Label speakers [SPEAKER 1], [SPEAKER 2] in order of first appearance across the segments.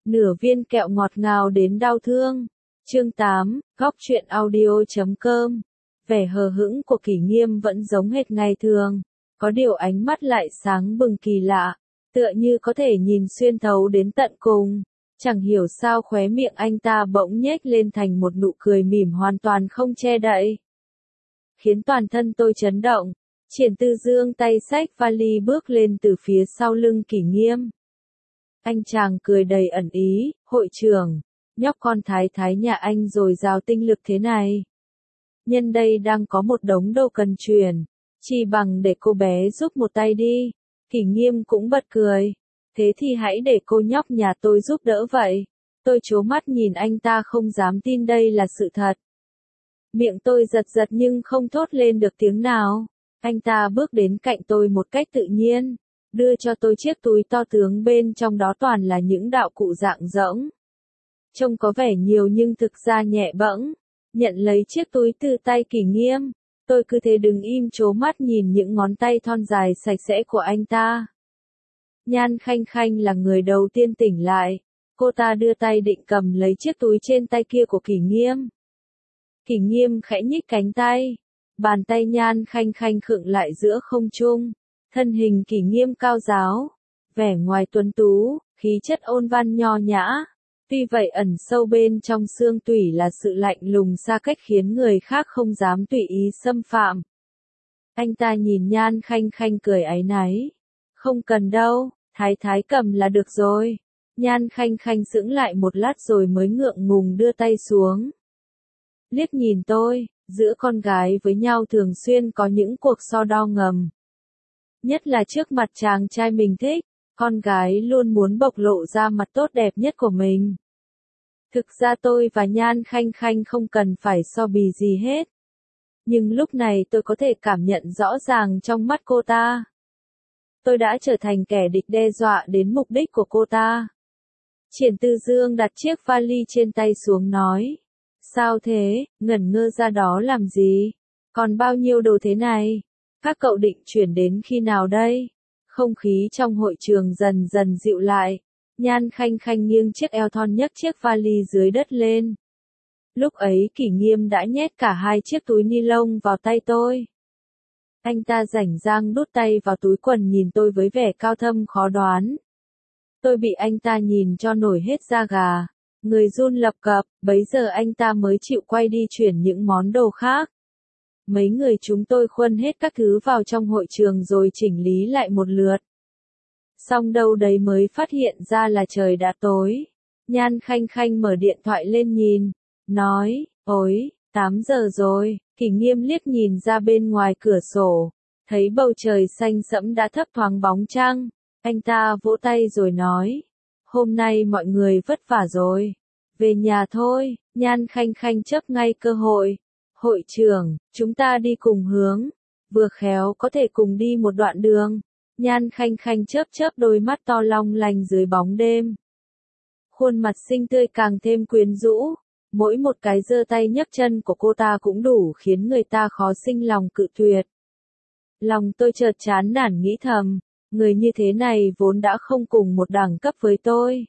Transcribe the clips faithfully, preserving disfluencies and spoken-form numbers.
[SPEAKER 1] Nửa viên kẹo ngọt ngào đến đau thương. Chương tám, góc truyện audio chấm com. Vẻ hờ hững của Kỷ Nghiêm vẫn giống hệt ngày thường, có điều ánh mắt lại sáng bừng kỳ lạ, tựa như có thể nhìn xuyên thấu đến tận cùng. Chẳng hiểu sao khóe miệng anh ta bỗng nhếch lên thành một nụ cười mỉm hoàn toàn không che đậy, khiến toàn thân tôi chấn động. Triển Tư Dương tay xách vali bước lên từ phía sau lưng Kỷ Nghiêm. Anh chàng cười đầy ẩn ý, hội trưởng, nhóc con thái thái nhà anh dồi dào tinh lực thế này. Nhân đây đang có một đống đồ cần chuyển, chỉ bằng để cô bé giúp một tay đi. Kỷ Nghiêm cũng bật cười. Thế thì hãy để cô nhóc nhà tôi giúp đỡ vậy. Tôi trố mắt nhìn anh ta không dám tin đây là sự thật. Miệng tôi giật giật nhưng không thốt lên được tiếng nào. Anh ta bước đến cạnh tôi một cách tự nhiên, đưa cho tôi chiếc túi to tướng bên trong đó toàn là những đạo cụ dạng rỗng. Trông có vẻ nhiều nhưng thực ra nhẹ bẫng. Nhận lấy chiếc túi từ tay Kỷ Nghiêm, tôi cứ thế đứng im trố mắt nhìn những ngón tay thon dài sạch sẽ của anh ta. Nhan Khanh Khanh là người đầu tiên tỉnh lại, cô ta đưa tay định cầm lấy chiếc túi trên tay kia của Kỷ Nghiêm. Kỷ Nghiêm khẽ nhích cánh tay, bàn tay Nhan Khanh Khanh khựng lại giữa không trung, thân hình Kỷ Nghiêm cao ráo, vẻ ngoài tuấn tú, khí chất ôn văn nho nhã. Tuy vậy ẩn sâu bên trong xương tủy là sự lạnh lùng xa cách khiến người khác không dám tùy ý xâm phạm. Anh ta nhìn Nhan Khanh Khanh cười áy náy. Không cần đâu, thái thái cầm là được rồi. Nhan Khanh Khanh sững lại một lát rồi mới ngượng ngùng đưa tay xuống. Liếc nhìn tôi, giữa con gái với nhau thường xuyên có những cuộc so đo ngầm. Nhất là trước mặt chàng trai mình thích. Con gái luôn muốn bộc lộ ra mặt tốt đẹp nhất của mình. Thực ra tôi và Nhan Khanh Khanh không cần phải so bì gì hết. Nhưng lúc này tôi có thể cảm nhận rõ ràng trong mắt cô ta. Tôi đã trở thành kẻ địch đe dọa đến mục đích của cô ta. Triển Tư Dương đặt chiếc vali trên tay xuống nói. Sao thế, ngẩn ngơ ra đó làm gì? Còn bao nhiêu đồ thế này? Các cậu định chuyển đến khi nào đây? Không khí trong hội trường dần dần dịu lại. Nhan Khanh Khanh nghiêng chiếc eo thon nhấc chiếc vali dưới đất lên. Lúc ấy Kỷ Nghiêm đã nhét cả hai chiếc túi ni lông vào tay tôi. Anh ta rảnh rang đút tay vào túi quần nhìn tôi với vẻ cao thâm khó đoán. Tôi bị anh ta nhìn cho nổi hết da gà, người run lập cập, bấy giờ anh ta mới chịu quay đi chuyển những món đồ khác. Mấy người chúng tôi khuân hết các thứ vào trong hội trường rồi chỉnh lý lại một lượt. Xong đâu đấy mới phát hiện ra là trời đã tối. Nhan Khanh Khanh mở điện thoại lên nhìn, nói, ôi, tám giờ rồi. Kỷ Nghiêm liếc nhìn ra bên ngoài cửa sổ, thấy bầu trời xanh sẫm đã thấp thoáng bóng trăng. Anh ta vỗ tay rồi nói, hôm nay mọi người vất vả rồi. Về nhà thôi. Nhan Khanh Khanh chớp ngay cơ hội. Hội trưởng, chúng ta đi cùng hướng, vừa khéo có thể cùng đi một đoạn đường. Nhan Khanh Khanh chớp chớp đôi mắt to long lanh dưới bóng đêm. Khuôn mặt xinh tươi càng thêm quyến rũ, mỗi một cái giơ tay nhấc chân của cô ta cũng đủ khiến người ta khó sinh lòng cự tuyệt. Lòng tôi chợt chán nản nghĩ thầm, người như thế này vốn đã không cùng một đẳng cấp với tôi.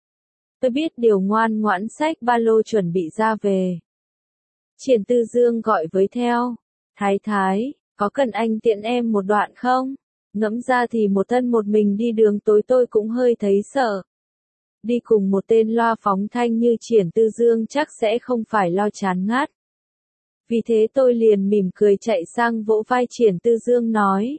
[SPEAKER 1] Tôi biết điều ngoan ngoãn xách ba lô chuẩn bị ra về. Triển Tư Dương gọi với theo. Thái thái, có cần anh tiện em một đoạn không? Ngẫm ra thì một thân một mình đi đường tối tôi cũng hơi thấy sợ. Đi cùng một tên loa phóng thanh như Triển Tư Dương chắc sẽ không phải lo chán ngắt. Vì thế tôi liền mỉm cười chạy sang vỗ vai Triển Tư Dương nói.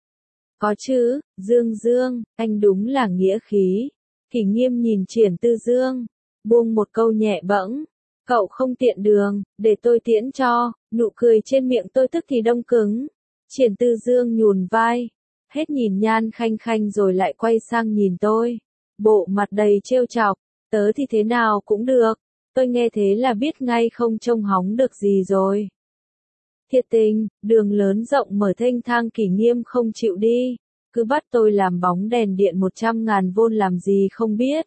[SPEAKER 1] Có chứ, Dương Dương, anh đúng là nghĩa khí. Kỷ Nghiêm nhìn Triển Tư Dương, buông một câu nhẹ bẫng. Cậu không tiện đường, để tôi tiễn cho. Nụ cười trên miệng tôi tức thì đông cứng. Triển Tư Dương nhún vai, hết nhìn Nhan Khanh Khanh rồi lại quay sang nhìn tôi. Bộ mặt đầy trêu chọc, tớ thì thế nào cũng được. Tôi nghe thế là biết ngay không trông hóng được gì rồi. Thiệt tình, đường lớn rộng mở thênh thang. Kỷ Nghiêm không chịu đi, cứ bắt tôi làm bóng đèn điện một trăm ngàn vôn làm gì không biết.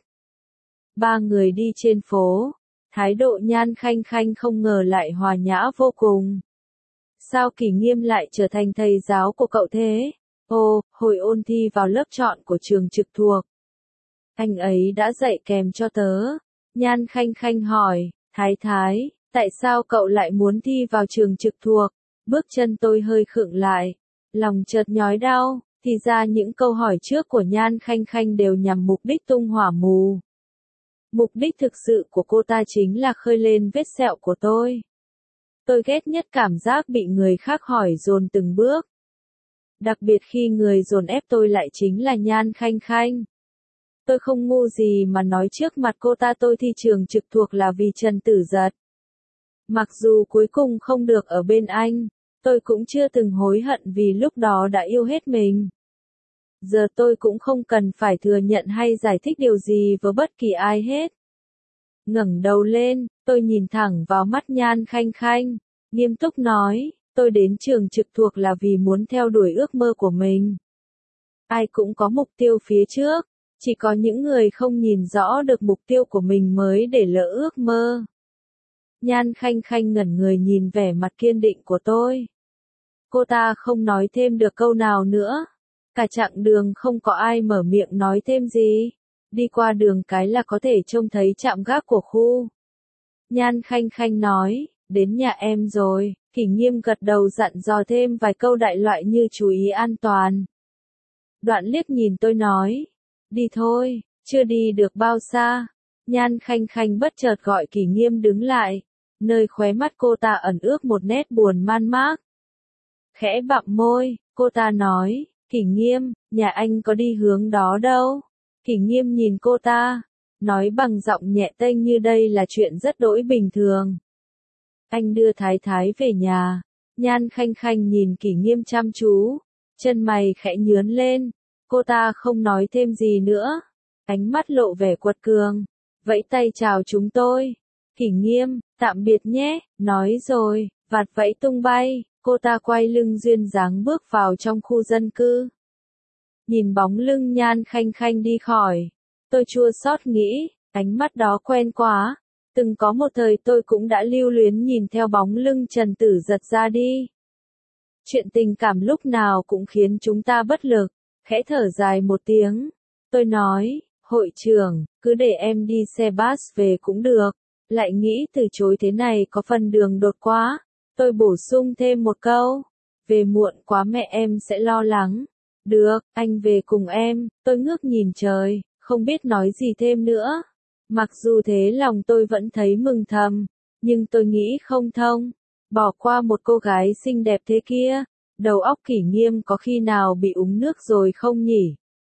[SPEAKER 1] Ba người đi trên phố. Thái độ Nhan Khanh Khanh không ngờ lại hòa nhã vô cùng. Sao Kỷ Nghiêm lại trở thành thầy giáo của cậu thế? Ồ, hồi ôn thi vào lớp chọn của trường trực thuộc. Anh ấy đã dạy kèm cho tớ. Nhan Khanh Khanh hỏi, Thái Thái, tại sao cậu lại muốn thi vào trường trực thuộc? Bước chân tôi hơi khựng lại, lòng chợt nhói đau, thì ra những câu hỏi trước của Nhan Khanh Khanh đều nhằm mục đích tung hỏa mù. Mục đích thực sự của cô ta chính là khơi lên vết sẹo của tôi. Tôi ghét nhất cảm giác bị người khác hỏi dồn từng bước. Đặc biệt khi người dồn ép tôi lại chính là Nhan Khanh Khanh. Tôi không ngu gì mà nói trước mặt cô ta tôi thi trường trực thuộc là vì Trần Tử Giật. Mặc dù cuối cùng không được ở bên anh, tôi cũng chưa từng hối hận vì lúc đó đã yêu hết mình. Giờ tôi cũng không cần phải thừa nhận hay giải thích điều gì với bất kỳ ai hết. Ngẩng đầu lên, tôi nhìn thẳng vào mắt Nhan Khanh Khanh, nghiêm túc nói, tôi đến trường trực thuộc là vì muốn theo đuổi ước mơ của mình. Ai cũng có mục tiêu phía trước, chỉ có những người không nhìn rõ được mục tiêu của mình mới để lỡ ước mơ. Nhan Khanh Khanh ngẩn người nhìn vẻ mặt kiên định của tôi. Cô ta không nói thêm được câu nào nữa. Cả chặng đường không có ai mở miệng nói thêm gì. Đi qua đường cái là có thể trông thấy trạm gác của khu. Nhan Khanh Khanh nói, đến nhà em rồi. Kỷ Nghiêm gật đầu dặn dò thêm vài câu đại loại như chú ý an toàn. Đoạn liếc nhìn tôi nói, đi thôi, chưa đi được bao xa. Nhan Khanh Khanh bất chợt gọi Kỷ Nghiêm đứng lại, nơi khóe mắt cô ta ẩn ước một nét buồn man mác. Khẽ bặm môi, cô ta nói, Kỷ Nghiêm, nhà anh có đi hướng đó đâu. Kỷ Nghiêm nhìn cô ta, nói bằng giọng nhẹ tênh như đây là chuyện rất đỗi bình thường. Anh đưa Thái Thái về nhà. Nhan Khanh Khanh nhìn Kỷ Nghiêm chăm chú, chân mày khẽ nhướn lên, cô ta không nói thêm gì nữa, ánh mắt lộ vẻ quật cường, vẫy tay chào chúng tôi. Kỷ Nghiêm, tạm biệt nhé, nói rồi, vạt vẫy tung bay, cô ta quay lưng duyên dáng bước vào trong khu dân cư. Nhìn bóng lưng Nhan Khanh Khanh đi khỏi, tôi chua xót nghĩ, ánh mắt đó quen quá. Từng có một thời tôi cũng đã lưu luyến nhìn theo bóng lưng Trần Tử Giật ra đi. Chuyện tình cảm lúc nào cũng khiến chúng ta bất lực. Khẽ thở dài một tiếng, tôi nói, hội trưởng, cứ để em đi xe bus về cũng được. Lại nghĩ từ chối thế này có phần đường đột quá. Tôi bổ sung thêm một câu, về muộn quá mẹ em sẽ lo lắng. Được, anh về cùng em. Tôi ngước nhìn trời, không biết nói gì thêm nữa. Mặc dù thế lòng tôi vẫn thấy mừng thầm, nhưng tôi nghĩ không thông. Bỏ qua một cô gái xinh đẹp thế kia, đầu óc Kỷ Nghiêm có khi nào bị uống nước rồi không nhỉ?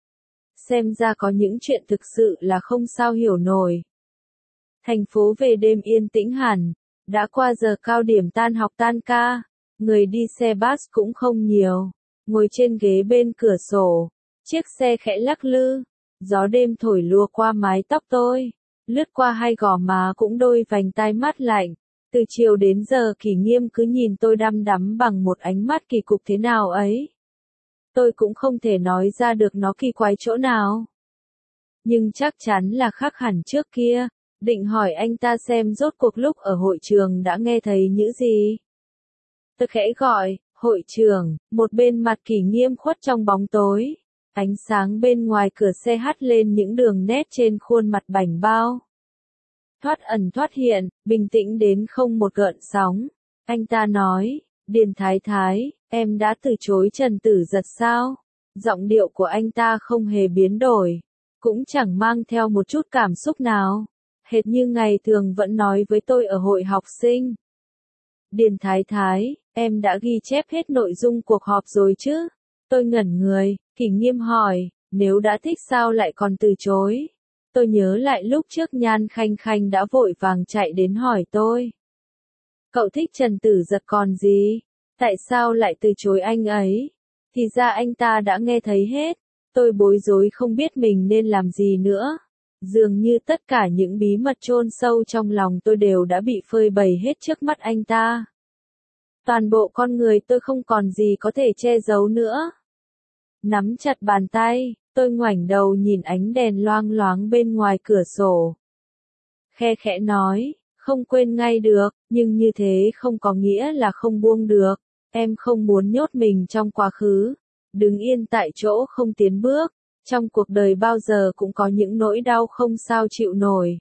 [SPEAKER 1] Xem ra có những chuyện thực sự là không sao hiểu nổi. Thành phố về đêm yên tĩnh hẳn, đã qua giờ cao điểm tan học tan ca, người đi xe bus cũng không nhiều. Ngồi trên ghế bên cửa sổ, chiếc xe khẽ lắc lư, gió đêm thổi lùa qua mái tóc tôi. Lướt qua hai gò má cũng đôi vành tai mát lạnh. Từ chiều đến giờ Kỷ Nghiêm cứ nhìn tôi đăm đắm bằng một ánh mắt kỳ cục thế nào ấy. Tôi cũng không thể nói ra được nó kỳ quái chỗ nào. Nhưng chắc chắn là khác hẳn trước kia. Định hỏi anh ta xem rốt cuộc lúc ở hội trường đã nghe thấy những gì. Tôi khẽ gọi, hội trưởng, một bên mặt Kỷ Nghiêm khuất trong bóng tối. Ánh sáng bên ngoài cửa xe hắt lên những đường nét trên khuôn mặt bảnh bao. Thoát ẩn thoát hiện, bình tĩnh đến không một gợn sóng. Anh ta nói, Điền Thái Thái, em đã từ chối Trần Tử Giật sao? Giọng điệu của anh ta không hề biến đổi, cũng chẳng mang theo một chút cảm xúc nào. Hệt như ngày thường vẫn nói với tôi ở hội học sinh. Điền Thái Thái, em đã ghi chép hết nội dung cuộc họp rồi chứ? Tôi ngẩn người, Kỷ Nghiêm hỏi, nếu đã thích sao lại còn từ chối? Tôi nhớ lại lúc trước Nhan Khanh Khanh đã vội vàng chạy đến hỏi tôi. Cậu thích Trần Tử Giật còn gì? Tại sao lại từ chối anh ấy? Thì ra anh ta đã nghe thấy hết. Tôi bối rối không biết mình nên làm gì nữa. Dường như tất cả những bí mật chôn sâu trong lòng tôi đều đã bị phơi bày hết trước mắt anh ta. Toàn bộ con người tôi không còn gì có thể che giấu nữa. Nắm chặt bàn tay, tôi ngoảnh đầu nhìn ánh đèn loang loáng bên ngoài cửa sổ. Khe khẽ nói, không quên ngay được, nhưng như thế không có nghĩa là không buông được. Em không muốn nhốt mình trong quá khứ, đứng yên tại chỗ không tiến bước, Trong cuộc đời bao giờ cũng có những nỗi đau không sao chịu nổi.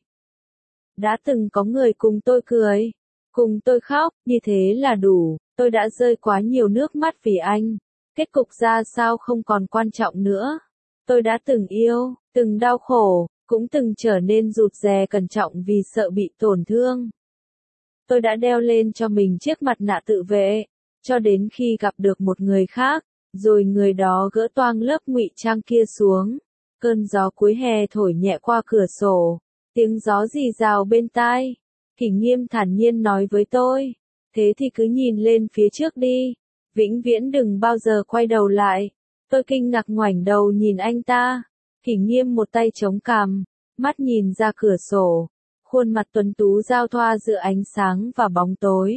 [SPEAKER 1] Đã từng có người cùng tôi cười, cùng tôi khóc, như thế là đủ, tôi đã rơi quá nhiều nước mắt vì anh. Kết cục ra sao không còn quan trọng nữa. Tôi đã từng yêu, từng đau khổ, cũng từng trở nên rụt rè cẩn trọng vì sợ bị tổn thương. Tôi đã đeo lên cho mình chiếc mặt nạ tự vệ, cho đến khi gặp được một người khác, rồi người đó gỡ toang lớp ngụy trang kia xuống. Cơn gió cuối hè thổi nhẹ qua cửa sổ, tiếng gió rì rào bên tai. Kỷ Nghiêm thản nhiên nói với tôi, thế thì cứ nhìn lên phía trước đi, vĩnh viễn đừng bao giờ quay đầu lại. Tôi kinh ngạc ngoảnh đầu nhìn anh ta. Kỷ Nghiêm một tay chống cằm, mắt nhìn ra cửa sổ, khuôn mặt tuấn tú giao thoa giữa ánh sáng và bóng tối.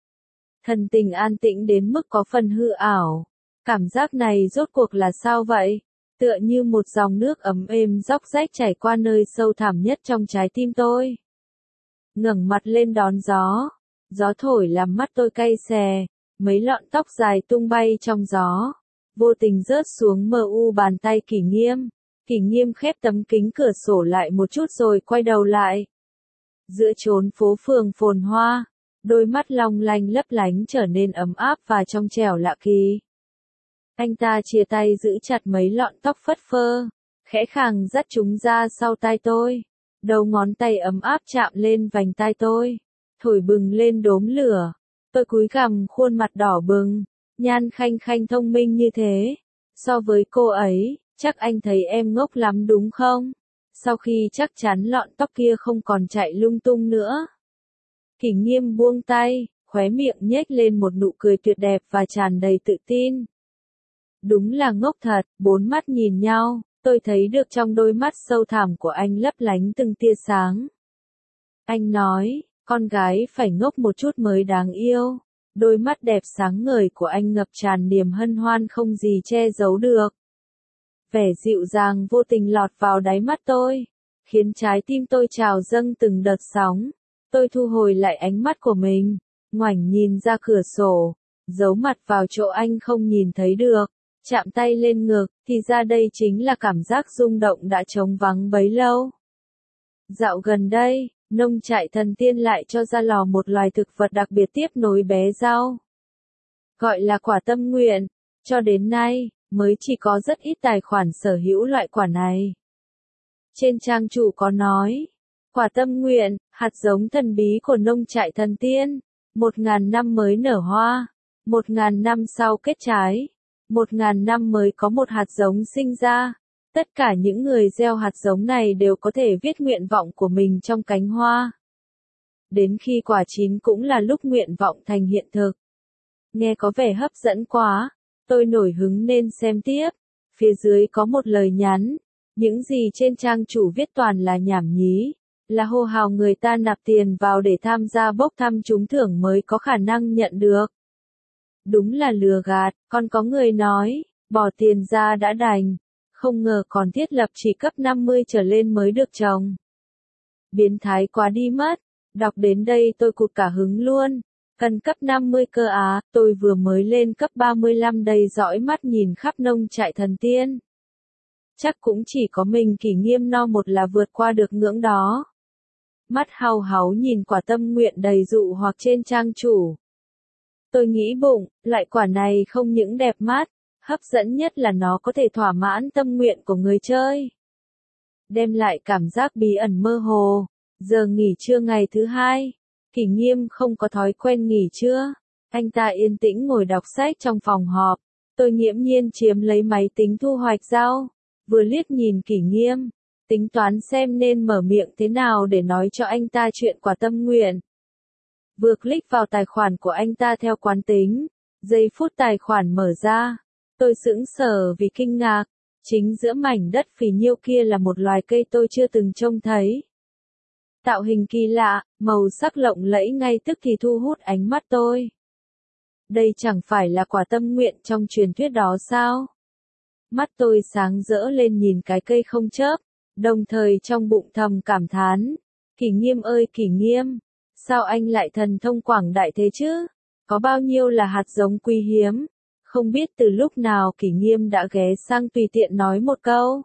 [SPEAKER 1] Thần tình an tĩnh đến mức có phần hư ảo. Cảm giác này rốt cuộc là sao vậy? Tựa như một dòng nước ấm êm róc rách chảy qua nơi sâu thẳm nhất trong trái tim tôi. Ngẩng mặt lên đón gió, gió thổi làm mắt tôi cay xè, mấy lọn tóc dài tung bay trong gió, vô tình rớt xuống mờ u bàn tay Kỷ Nghiêm. Kỷ Nghiêm khép tấm kính cửa sổ lại một chút rồi quay đầu lại. Giữa chốn phố phường phồn hoa, đôi mắt long lanh lấp lánh trở nên ấm áp và trong trẻo lạ kỳ. Anh ta chia tay giữ chặt mấy lọn tóc phất phơ, khẽ khàng dắt chúng ra sau tai tôi. Đầu ngón tay ấm áp chạm lên vành tai tôi, thổi bừng lên đốm lửa. Tôi cúi gằm khuôn mặt đỏ bừng, nhan khanh khanh thông minh như thế. So với cô ấy, chắc anh thấy em ngốc lắm đúng không? Sau khi chắc chắn lọn tóc kia không còn chạy lung tung nữa. Kỷ Nghiêm buông tay, khóe miệng nhếch lên một nụ cười tuyệt đẹp và tràn đầy tự tin. Đúng là ngốc thật, bốn mắt nhìn nhau, tôi thấy được trong đôi mắt sâu thẳm của anh lấp lánh từng tia sáng. Anh nói, con gái phải ngốc một chút mới đáng yêu. Đôi mắt đẹp sáng ngời của anh ngập tràn niềm hân hoan không gì che giấu được. Vẻ dịu dàng vô tình lọt vào đáy mắt tôi, khiến trái tim tôi trào dâng từng đợt sóng. Tôi thu hồi lại ánh mắt của mình, ngoảnh nhìn ra cửa sổ, giấu mặt vào chỗ anh không nhìn thấy được, chạm tay lên ngực, thì ra đây chính là cảm giác rung động đã trống vắng bấy lâu. Dạo gần đây, nông trại thần tiên lại cho ra lò một loài thực vật đặc biệt tiếp nối bé rau. Gọi là quả tâm nguyện, cho đến nay, mới chỉ có rất ít tài khoản sở hữu loại quả này. Trên trang chủ có nói, quả tâm nguyện, hạt giống thần bí của nông trại thần tiên, một ngàn năm mới nở hoa, một ngàn năm sau kết trái, một ngàn năm mới có một hạt giống sinh ra. Tất cả những người gieo hạt giống này đều có thể viết nguyện vọng của mình trong cánh hoa. Đến khi quả chín cũng là lúc nguyện vọng thành hiện thực. Nghe có vẻ hấp dẫn quá, tôi nổi hứng nên xem tiếp. Phía dưới có một lời nhắn, những gì trên trang chủ viết toàn là nhảm nhí, là hô hào người ta nạp tiền vào để tham gia bốc thăm trúng thưởng mới có khả năng nhận được. Đúng là lừa gạt, còn có người nói, bỏ tiền ra đã đành, không ngờ còn thiết lập chỉ cấp năm mươi trở lên mới được trồng. Biến thái quá đi mất, đọc đến đây tôi cụt cả hứng luôn. Cần cấp năm mươi cơ á, tôi vừa mới lên cấp ba mươi lăm đầy dõi mắt nhìn khắp nông trại thần tiên. Chắc cũng chỉ có mình Kỷ Nghiêm no một là vượt qua được ngưỡng đó. Mắt hau háu nhìn quả tâm nguyện đầy dụ hoặc trên trang chủ. Tôi nghĩ bụng, loại quả này không những đẹp mắt, hấp dẫn nhất là nó có thể thỏa mãn tâm nguyện của người chơi. Đem lại cảm giác bí ẩn mơ hồ. Giờ nghỉ trưa ngày thứ hai, Kỷ Nghiêm không có thói quen nghỉ trưa. Anh ta yên tĩnh ngồi đọc sách trong phòng họp. Tôi nghiễm nhiên chiếm lấy máy tính thu hoạch rau. Vừa liếc nhìn Kỷ Nghiêm, tính toán xem nên mở miệng thế nào để nói cho anh ta chuyện quả tâm nguyện. Vừa click vào tài khoản của anh ta theo quán tính, giây phút tài khoản mở ra, tôi sững sờ vì kinh ngạc, chính giữa mảnh đất phì nhiêu kia là một loài cây tôi chưa từng trông thấy. Tạo hình kỳ lạ, màu sắc lộng lẫy ngay tức thì thu hút ánh mắt tôi. Đây chẳng phải là quả tâm nguyện trong truyền thuyết đó sao? Mắt tôi sáng rỡ lên nhìn cái cây không chớp, đồng thời trong bụng thầm cảm thán. Kỷ Nghiêm ơi Kỷ Nghiêm, sao anh lại thần thông quảng đại thế chứ? Có bao nhiêu là hạt giống quý hiếm, Không biết từ lúc nào Kỷ Nghiêm đã ghé sang tùy tiện nói một câu.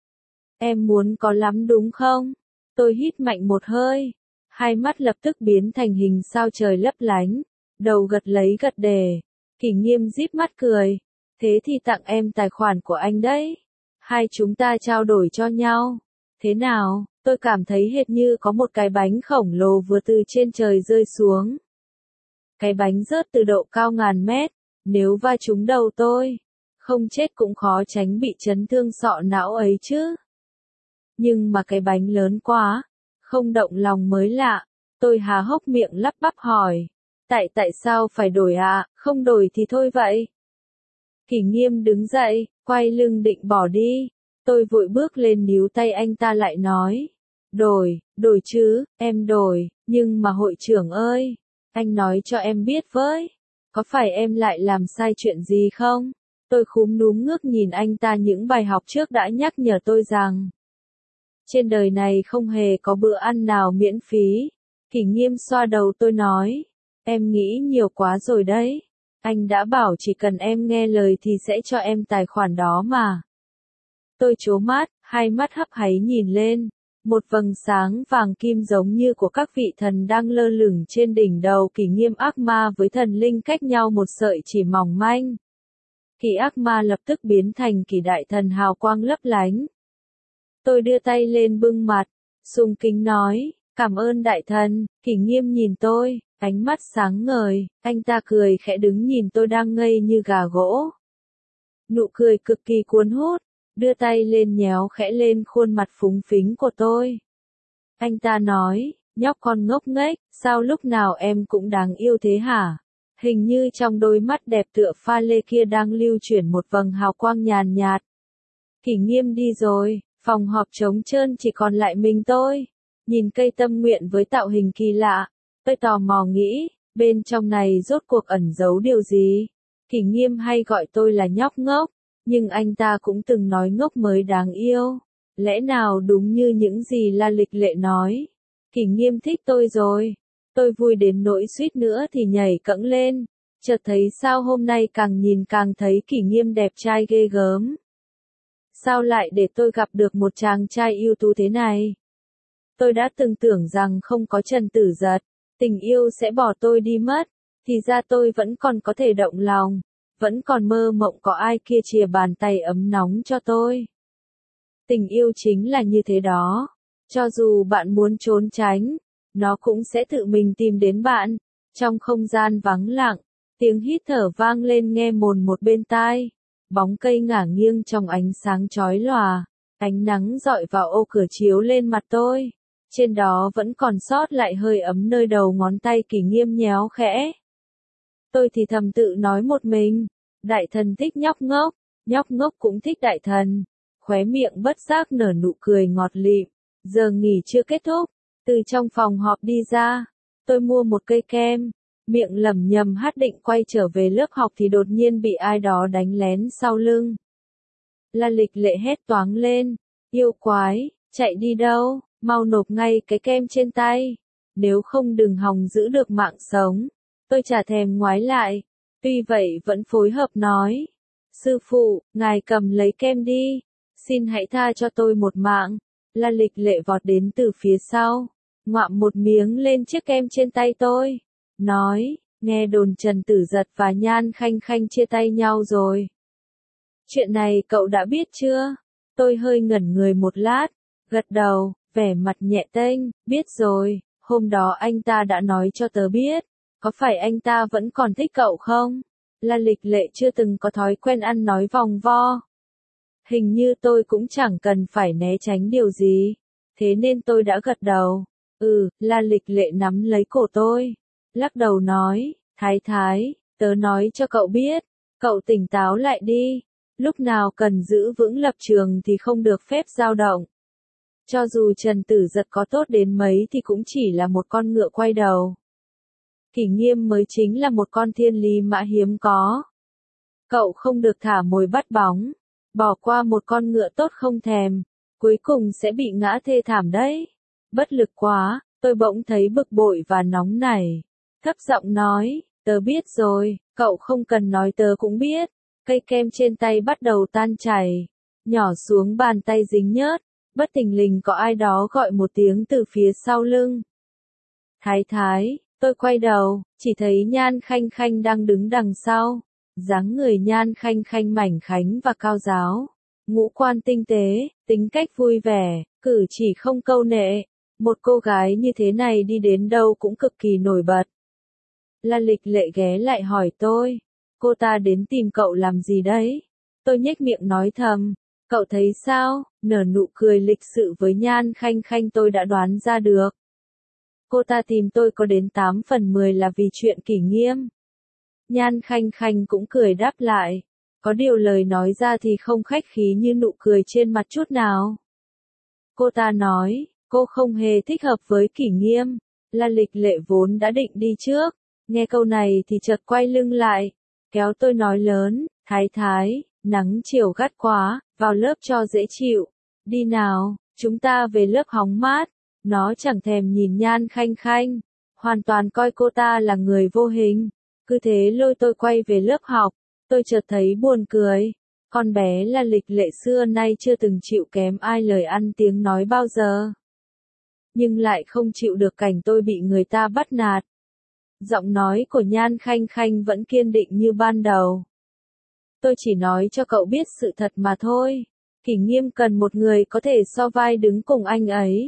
[SPEAKER 1] Em muốn có lắm đúng không? Tôi hít mạnh một hơi. Hai mắt lập tức biến thành hình sao trời lấp lánh. Đầu gật lấy gật đề. Kỷ Nghiêm díp mắt cười. Thế thì tặng em tài khoản của anh đấy. Hai chúng ta trao đổi cho nhau. Thế nào? Tôi cảm thấy hệt như có một cái bánh khổng lồ vừa từ trên trời rơi xuống. Cái bánh rớt từ độ cao ngàn mét. Nếu va trúng đầu tôi, không chết cũng khó tránh bị chấn thương sọ não ấy chứ. Nhưng mà cái bánh lớn quá, không động lòng mới lạ. Tôi há hốc miệng lắp bắp hỏi. Tại tại sao phải đổi ạ, à? Không đổi thì thôi vậy. Kỷ Nghiêm đứng dậy, quay lưng định bỏ đi. Tôi vội bước lên níu tay anh ta lại nói. Đổi, đổi chứ, em đổi, nhưng mà hội trưởng ơi, anh nói cho em biết với. Có phải em lại làm sai chuyện gì không? Tôi khúm núm ngước nhìn anh ta, những bài học trước đã nhắc nhở tôi rằng trên đời này không hề có bữa ăn nào miễn phí. Kỷ Nghiêm xoa đầu tôi nói. Em nghĩ nhiều quá rồi đấy. Anh đã bảo chỉ cần em nghe lời thì sẽ cho em tài khoản đó mà. Tôi trố mắt, hai mắt hấp háy nhìn lên. Một vầng sáng vàng kim giống như của các vị thần đang lơ lửng trên đỉnh đầu Kỷ Nghiêm ác ma với thần linh cách nhau một sợi chỉ mỏng manh. Kỷ ác ma lập tức biến thành Kỷ đại thần hào quang lấp lánh. Tôi đưa tay lên bưng mặt, sùng kính nói, cảm ơn đại thần. Kỷ Nghiêm nhìn tôi, ánh mắt sáng ngời, anh ta cười khẽ đứng nhìn tôi đang ngây như gà gỗ. Nụ cười cực kỳ cuốn hút, đưa tay lên nhéo khẽ lên khuôn mặt phúng phính của tôi. Anh ta nói, nhóc con ngốc nghếch, sao lúc nào em cũng đáng yêu thế hả? Hình như trong đôi mắt đẹp tựa pha lê kia đang lưu chuyển một vầng hào quang nhàn nhạt. Kỷ Nghiêm đi rồi, phòng họp trống trơn chỉ còn lại mình tôi. Nhìn cây tâm nguyện với tạo hình kỳ lạ, tôi tò mò nghĩ, bên trong này rốt cuộc ẩn giấu điều gì? Kỷ Nghiêm hay gọi tôi là nhóc ngốc, nhưng anh ta cũng từng nói ngốc mới đáng yêu. Lẽ nào đúng như những gì La Lịch Lệ nói? Kỷ Nghiêm thích tôi rồi. Tôi vui đến nỗi suýt nữa thì nhảy cẫng lên. Chợt thấy sao hôm nay càng nhìn càng thấy Kỷ Nghiêm đẹp trai ghê gớm. Sao lại để tôi gặp được một chàng trai ưu tú thế này? Tôi đã từng tưởng rằng không có Trần Tử Giật, tình yêu sẽ bỏ tôi đi mất. Thì ra tôi vẫn còn có thể động lòng. Vẫn còn mơ mộng có ai kia chìa bàn tay ấm nóng cho tôi. Tình yêu chính là như thế đó. Cho dù bạn muốn trốn tránh, nó cũng sẽ tự mình tìm đến bạn. Trong không gian vắng lặng, tiếng hít thở vang lên nghe mồn một bên tai. Bóng cây ngả nghiêng trong ánh sáng chói lòa. Ánh nắng rọi vào ô cửa chiếu lên mặt tôi. Trên đó vẫn còn sót lại hơi ấm nơi đầu ngón tay Kỷ Nghiêm nhéo khẽ. Tôi thì thầm tự nói một mình. Đại thần thích nhóc ngốc, nhóc ngốc cũng thích đại thần. Khóe miệng bất giác nở nụ cười ngọt lịm. Giờ nghỉ chưa kết thúc, từ trong phòng họp đi ra, tôi mua một cây kem, miệng lẩm nhẩm hát định quay trở về lớp học thì đột nhiên bị ai đó đánh lén sau lưng. La Lịch Lệ hét toáng lên, yêu quái, chạy đi đâu, mau nộp ngay cái kem trên tay, nếu không đừng hòng giữ được mạng sống. Tôi chả thèm ngoái lại, tuy vậy vẫn phối hợp nói, sư phụ, ngài cầm lấy kem đi, xin hãy tha cho tôi một mạng. La Lịch Lệ vọt đến từ phía sau, ngoạm một miếng lên chiếc kem trên tay tôi, nói, nghe đồn Trần Tử Giật và Nhan Khanh Khanh chia tay nhau rồi. Chuyện này cậu đã biết chưa? Tôi hơi ngẩn người một lát, gật đầu, vẻ mặt nhẹ tênh, biết rồi, hôm đó anh ta đã nói cho tớ biết, có phải anh ta vẫn còn thích cậu không? La Lịch Lệ chưa từng có thói quen ăn nói vòng vo. Hình như tôi cũng chẳng cần phải né tránh điều gì. Thế nên tôi đã gật đầu. Ừ, La Lịch Lệ nắm lấy cổ tôi. Lắc đầu nói, Thái Thái, tớ nói cho cậu biết. Cậu tỉnh táo lại đi. Lúc nào cần giữ vững lập trường thì không được phép dao động. Cho dù Trần Tử Giật có tốt đến mấy thì cũng chỉ là một con ngựa quay đầu. Kỷ Nghiêm mới chính là một con thiên lý mã hiếm có. Cậu không được thả mồi bắt bóng. Bỏ qua một con ngựa tốt không thèm, cuối cùng sẽ bị ngã thê thảm đấy. Bất lực quá, tôi bỗng thấy bực bội và nóng nảy. Thấp giọng nói, tớ biết rồi, cậu không cần nói tớ cũng biết. Cây kem trên tay bắt đầu tan chảy, nhỏ xuống bàn tay dính nhớt, bất thình lình có ai đó gọi một tiếng từ phía sau lưng. Thái thái, tôi quay đầu, chỉ thấy Nhan Khanh Khanh đang đứng đằng sau. Dáng người Nhan Khanh Khanh mảnh khảnh và cao ráo, ngũ quan tinh tế, tính cách vui vẻ, cử chỉ không câu nệ. Một cô gái như thế này đi đến đâu cũng cực kỳ nổi bật. La Lịch Lệ ghé lại hỏi tôi, cô ta đến tìm cậu làm gì đấy? Tôi nhếch miệng nói thầm, cậu thấy sao? Nở nụ cười lịch sự với Nhan Khanh Khanh, tôi đã đoán ra được. Cô ta tìm tôi có đến tám phần mười là vì chuyện Kỷ Nghiêm. Nhan Khanh Khanh cũng cười đáp lại, có điều lời nói ra thì không khách khí như nụ cười trên mặt chút nào. Cô ta nói, cô không hề thích hợp với Kỷ Nghiêm. La Lịch Lệ vốn đã định đi trước, nghe câu này thì chợt quay lưng lại, kéo tôi nói lớn, thái thái, nắng chiều gắt quá, vào lớp cho dễ chịu. Đi nào, chúng ta về lớp hóng mát. Nó chẳng thèm nhìn Nhan Khanh Khanh, hoàn toàn coi cô ta là người vô hình. Cứ thế lôi tôi quay về lớp học, tôi chợt thấy buồn cười. Con bé La Lịch Lệ xưa nay chưa từng chịu kém ai lời ăn tiếng nói bao giờ. Nhưng lại không chịu được cảnh tôi bị người ta bắt nạt. Giọng nói của Nhan Khanh Khanh vẫn kiên định như ban đầu. Tôi chỉ nói cho cậu biết sự thật mà thôi. Kỷ Nghiêm cần một người có thể so vai đứng cùng anh ấy.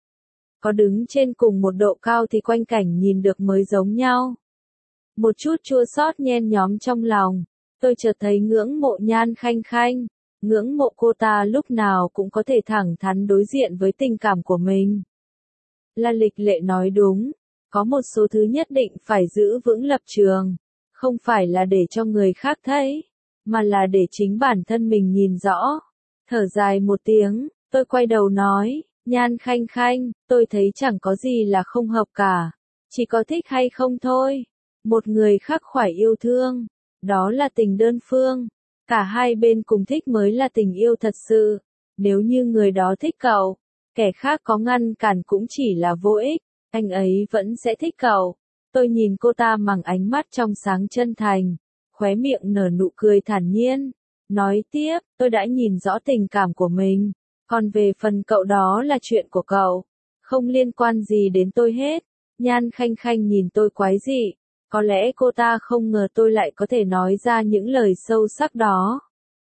[SPEAKER 1] Có đứng trên cùng một độ cao thì quanh cảnh nhìn được mới giống nhau. Một chút chua xót nhen nhóm trong lòng, tôi chợt thấy ngưỡng mộ Nhan Khanh Khanh, ngưỡng mộ cô ta lúc nào cũng có thể thẳng thắn đối diện với tình cảm của mình. La Lịch Lệ nói đúng, có một số thứ nhất định phải giữ vững lập trường, không phải là để cho người khác thấy, mà là để chính bản thân mình nhìn rõ. Thở dài một tiếng, tôi quay đầu nói, Nhan Khanh Khanh, tôi thấy chẳng có gì là không hợp cả, chỉ có thích hay không thôi. Một người khắc khoải yêu thương, đó là tình đơn phương, cả hai bên cùng thích mới là tình yêu thật sự. Nếu như người đó thích cậu, kẻ khác có ngăn cản cũng chỉ là vô ích, anh ấy vẫn sẽ thích cậu. Tôi nhìn cô ta bằng ánh mắt trong sáng chân thành, khóe miệng nở nụ cười thản nhiên, nói tiếp, tôi đã nhìn rõ tình cảm của mình, còn về phần cậu đó là chuyện của cậu, không liên quan gì đến tôi hết. Nhan Khanh Khanh nhìn tôi quái dị. Có lẽ cô ta không ngờ tôi lại có thể nói ra những lời sâu sắc đó.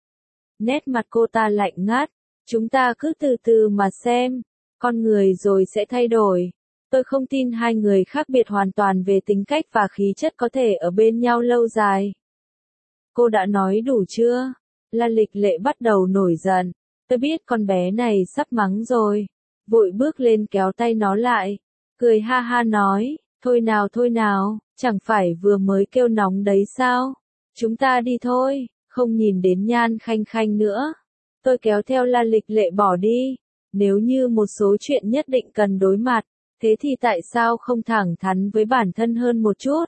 [SPEAKER 1] Nét mặt cô ta lạnh ngắt, chúng ta cứ từ từ mà xem, con người rồi sẽ thay đổi. Tôi không tin hai người khác biệt hoàn toàn về tính cách và khí chất có thể ở bên nhau lâu dài. Cô đã nói đủ chưa? La Lịch Lệ bắt đầu nổi giận, tôi biết con bé này sắp mắng rồi, vội bước lên kéo tay nó lại, cười ha ha nói, thôi nào thôi nào. Chẳng phải vừa mới kêu nóng đấy sao? Chúng ta đi thôi, không nhìn đến Nhan Khanh Khanh nữa. Tôi kéo theo La Lịch Lệ bỏ đi. Nếu như một số chuyện nhất định cần đối mặt, thế thì tại sao không thẳng thắn với bản thân hơn một chút?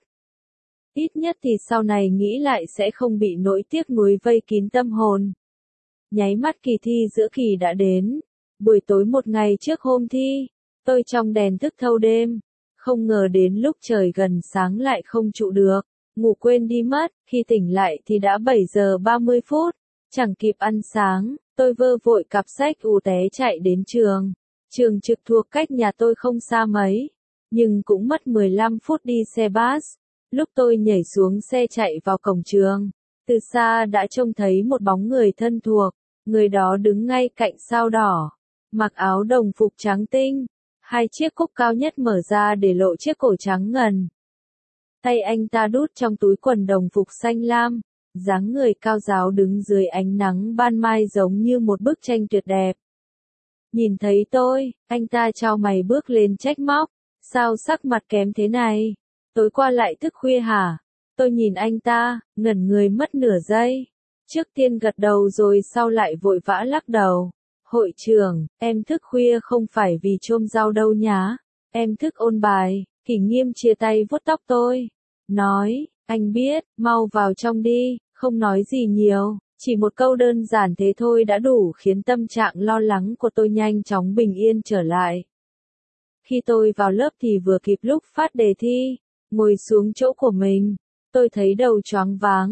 [SPEAKER 1] Ít nhất thì sau này nghĩ lại sẽ không bị nỗi tiếc nuối vây kín tâm hồn. Nháy mắt kỳ thi giữa kỳ đã đến. Buổi tối một ngày trước hôm thi, tôi trong đèn thức thâu đêm. Không ngờ đến lúc trời gần sáng lại không trụ được, ngủ quên đi mất, khi tỉnh lại thì đã bảy giờ ba mươi phút, chẳng kịp ăn sáng, tôi vơ vội cặp sách ù té chạy đến trường. Trường trực thuộc cách nhà tôi không xa mấy, nhưng cũng mất mười lăm phút đi xe bus. Lúc tôi nhảy xuống xe chạy vào cổng trường, từ xa đã trông thấy một bóng người thân thuộc, người đó đứng ngay cạnh sao đỏ, mặc áo đồng phục trắng tinh. Hai chiếc cúc cao nhất mở ra để lộ chiếc cổ trắng ngần. Tay anh ta đút trong túi quần đồng phục xanh lam, dáng người cao ráo đứng dưới ánh nắng ban mai giống như một bức tranh tuyệt đẹp. Nhìn thấy tôi, anh ta chau mày bước lên trách móc, sao sắc mặt kém thế này? Tối qua lại thức khuya hả? Tôi nhìn anh ta, ngẩn người mất nửa giây. Trước tiên gật đầu rồi sau lại vội vã lắc đầu. Hội trưởng, em thức khuya không phải vì chôm rau đâu nhá. Em thức ôn bài. Kỷ Nghiêm chia tay vuốt tóc tôi. Nói, anh biết, mau vào trong đi, không nói gì nhiều. Chỉ một câu đơn giản thế thôi đã đủ khiến tâm trạng lo lắng của tôi nhanh chóng bình yên trở lại. Khi tôi vào lớp thì vừa kịp lúc phát đề thi. Ngồi xuống chỗ của mình, tôi thấy đầu choáng váng.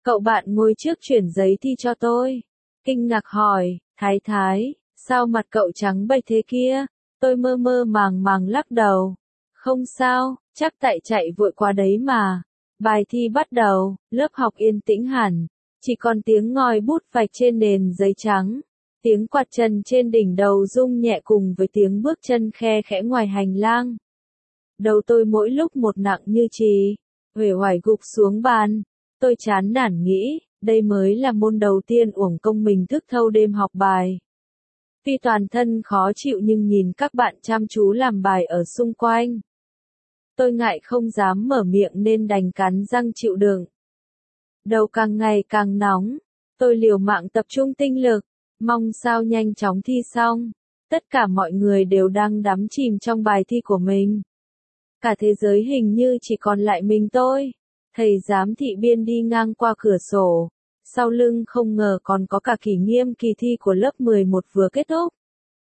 [SPEAKER 1] Cậu bạn ngồi trước chuyển giấy thi cho tôi. Kinh ngạc hỏi, Thái Thái, sao mặt cậu trắng bệch thế kia? Tôi mơ mơ màng màng lắc đầu. Không sao, chắc tại chạy vội quá đấy mà. Bài thi bắt đầu, lớp học yên tĩnh hẳn. Chỉ còn tiếng ngòi bút vạch trên nền giấy trắng. Tiếng quạt chân trên đỉnh đầu rung nhẹ cùng với tiếng bước chân khe khẽ ngoài hành lang. Đầu tôi mỗi lúc một nặng như chì, uể oải gục xuống bàn. Tôi chán nản nghĩ, đây mới là môn đầu tiên uổng công mình thức thâu đêm học bài. Tuy toàn thân khó chịu nhưng nhìn các bạn chăm chú làm bài ở xung quanh. Tôi ngại không dám mở miệng nên đành cắn răng chịu đựng. Đầu càng ngày càng nóng, tôi liều mạng tập trung tinh lực, mong sao nhanh chóng thi xong. Tất cả mọi người đều đang đắm chìm trong bài thi của mình. Cả thế giới hình như chỉ còn lại mình tôi. Thầy giám thị biên đi ngang qua cửa sổ. Sau lưng không ngờ còn có cả Kỷ Nghiêm, kỳ thi của lớp mười một vừa kết thúc.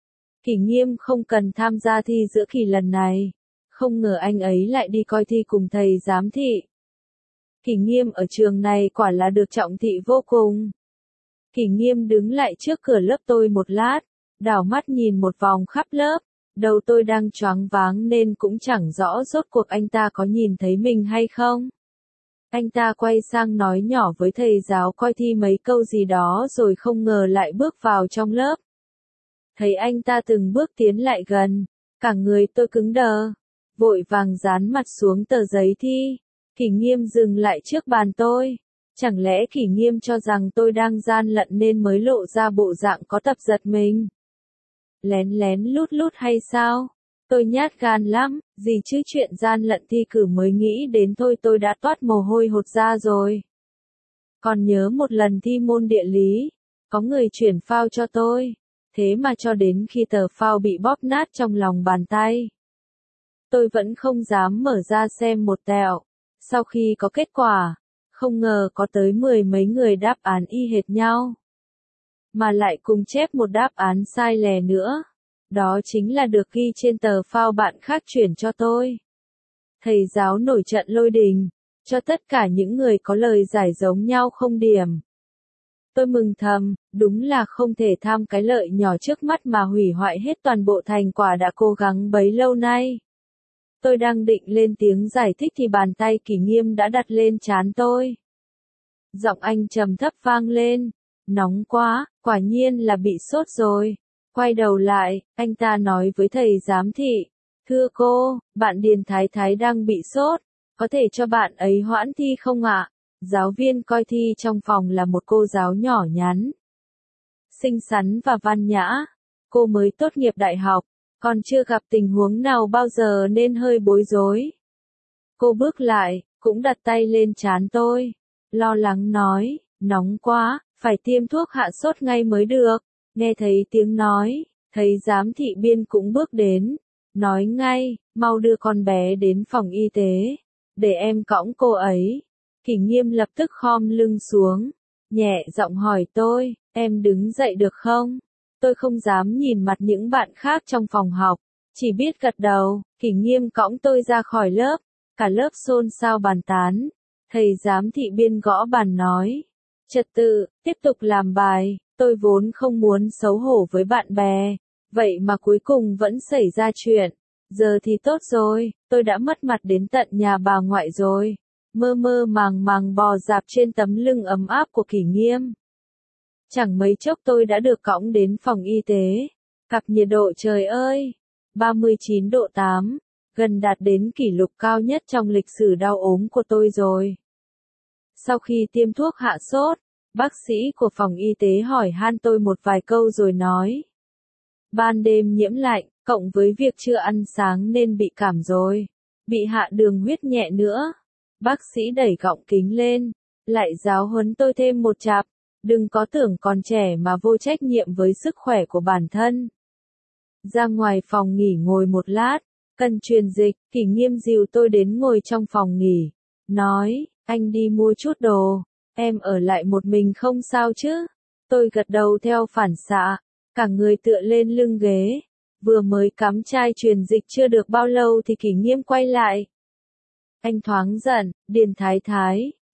[SPEAKER 1] Kỷ Nghiêm không cần tham gia thi giữa kỳ lần này. Không ngờ anh ấy lại đi coi thi cùng thầy giám thị. Kỷ Nghiêm ở trường này quả là được trọng thị vô cùng. Kỷ Nghiêm đứng lại trước cửa lớp tôi một lát, đảo mắt nhìn một vòng khắp lớp. Đầu tôi đang choáng váng nên cũng chẳng rõ rốt cuộc anh ta có nhìn thấy mình hay không. Anh ta quay sang nói nhỏ với thầy giáo coi thi mấy câu gì đó rồi không ngờ lại bước vào trong lớp. Thấy anh ta từng bước tiến lại gần, cả người tôi cứng đờ, vội vàng dán mặt xuống tờ giấy thi. Kỷ Nghiêm dừng lại trước bàn tôi. Chẳng lẽ Kỷ Nghiêm cho rằng tôi đang gian lận nên mới lộ ra bộ dạng có tập giật mình? Lén lén lút lút hay sao? Tôi nhát gan lắm, gì chứ chuyện gian lận thi cử mới nghĩ đến thôi tôi đã toát mồ hôi hột ra rồi. Còn nhớ một lần thi môn địa lý, có người chuyển phao cho tôi, thế mà cho đến khi tờ phao bị bóp nát trong lòng bàn tay, tôi vẫn không dám mở ra xem một tẹo. Sau khi có kết quả, không ngờ có tới mười mấy người đáp án y hệt nhau. Mà lại cùng chép một đáp án sai lẻ nữa. Đó chính là được ghi trên tờ phao bạn khác chuyển cho tôi. Thầy giáo nổi trận lôi đình, cho tất cả những người có lời giải giống nhau không điểm. Tôi mừng thầm, đúng là không thể tham cái lợi nhỏ trước mắt mà hủy hoại hết toàn bộ thành quả đã cố gắng bấy lâu nay. Tôi đang định lên tiếng giải thích thì bàn tay Kỷ Nghiêm đã đặt lên trán tôi. Giọng anh trầm thấp vang lên, nóng quá, quả nhiên là bị sốt rồi. Quay đầu lại, anh ta nói với thầy giám thị, thưa cô, bạn Điền Thái Thái đang bị sốt, có thể cho bạn ấy hoãn thi không ạ? Giáo viên coi thi trong phòng là một cô giáo nhỏ nhắn, xinh xắn và văn nhã. Cô mới tốt nghiệp đại học, còn chưa gặp tình huống nào bao giờ nên hơi bối rối. Cô bước lại, cũng đặt tay lên trán tôi, lo lắng nói, nóng quá, phải tiêm thuốc hạ sốt ngay mới được. Nghe thấy tiếng nói, thầy giám thị biên cũng bước đến, nói ngay, mau đưa con bé đến phòng y tế, để em cõng cô ấy. Kỷ Nghiêm lập tức khom lưng xuống, nhẹ giọng hỏi tôi, em đứng dậy được không? Tôi không dám nhìn mặt những bạn khác trong phòng học, chỉ biết gật đầu. Kỷ Nghiêm cõng tôi ra khỏi lớp, cả lớp xôn xao bàn tán. Thầy giám thị biên gõ bàn nói, trật tự, tiếp tục làm bài. Tôi vốn không muốn xấu hổ với bạn bè, vậy mà cuối cùng vẫn xảy ra chuyện. Giờ thì tốt rồi, tôi đã mất mặt đến tận nhà bà ngoại rồi. Mơ mơ màng màng bò dạp trên tấm lưng ấm áp của Kỷ Nghiêm. Chẳng mấy chốc tôi đã được cõng đến phòng y tế. Cặp nhiệt độ trời ơi, ba mươi chín độ tám, gần đạt đến kỷ lục cao nhất trong lịch sử đau ốm của tôi rồi. Sau khi tiêm thuốc hạ sốt, bác sĩ của phòng y tế hỏi han tôi một vài câu rồi nói. Ban đêm nhiễm lạnh, cộng với việc chưa ăn sáng nên bị cảm rồi. Bị hạ đường huyết nhẹ nữa. Bác sĩ đẩy gọng kính lên, lại giáo huấn tôi thêm một chặp. Đừng có tưởng còn trẻ mà vô trách nhiệm với sức khỏe của bản thân. Ra ngoài phòng nghỉ ngồi một lát, cần truyền dịch, Kỷ Nghiêm dìu tôi đến ngồi trong phòng nghỉ. Nói, anh đi mua chút đồ. Em ở lại một mình không sao chứ? Tôi gật đầu theo phản xạ, cả người tựa lên lưng ghế. Vừa mới cắm chai truyền dịch chưa được bao lâu thì Kỷ Nghiêm quay lại. Anh thoáng giận, Điền Thái Thái,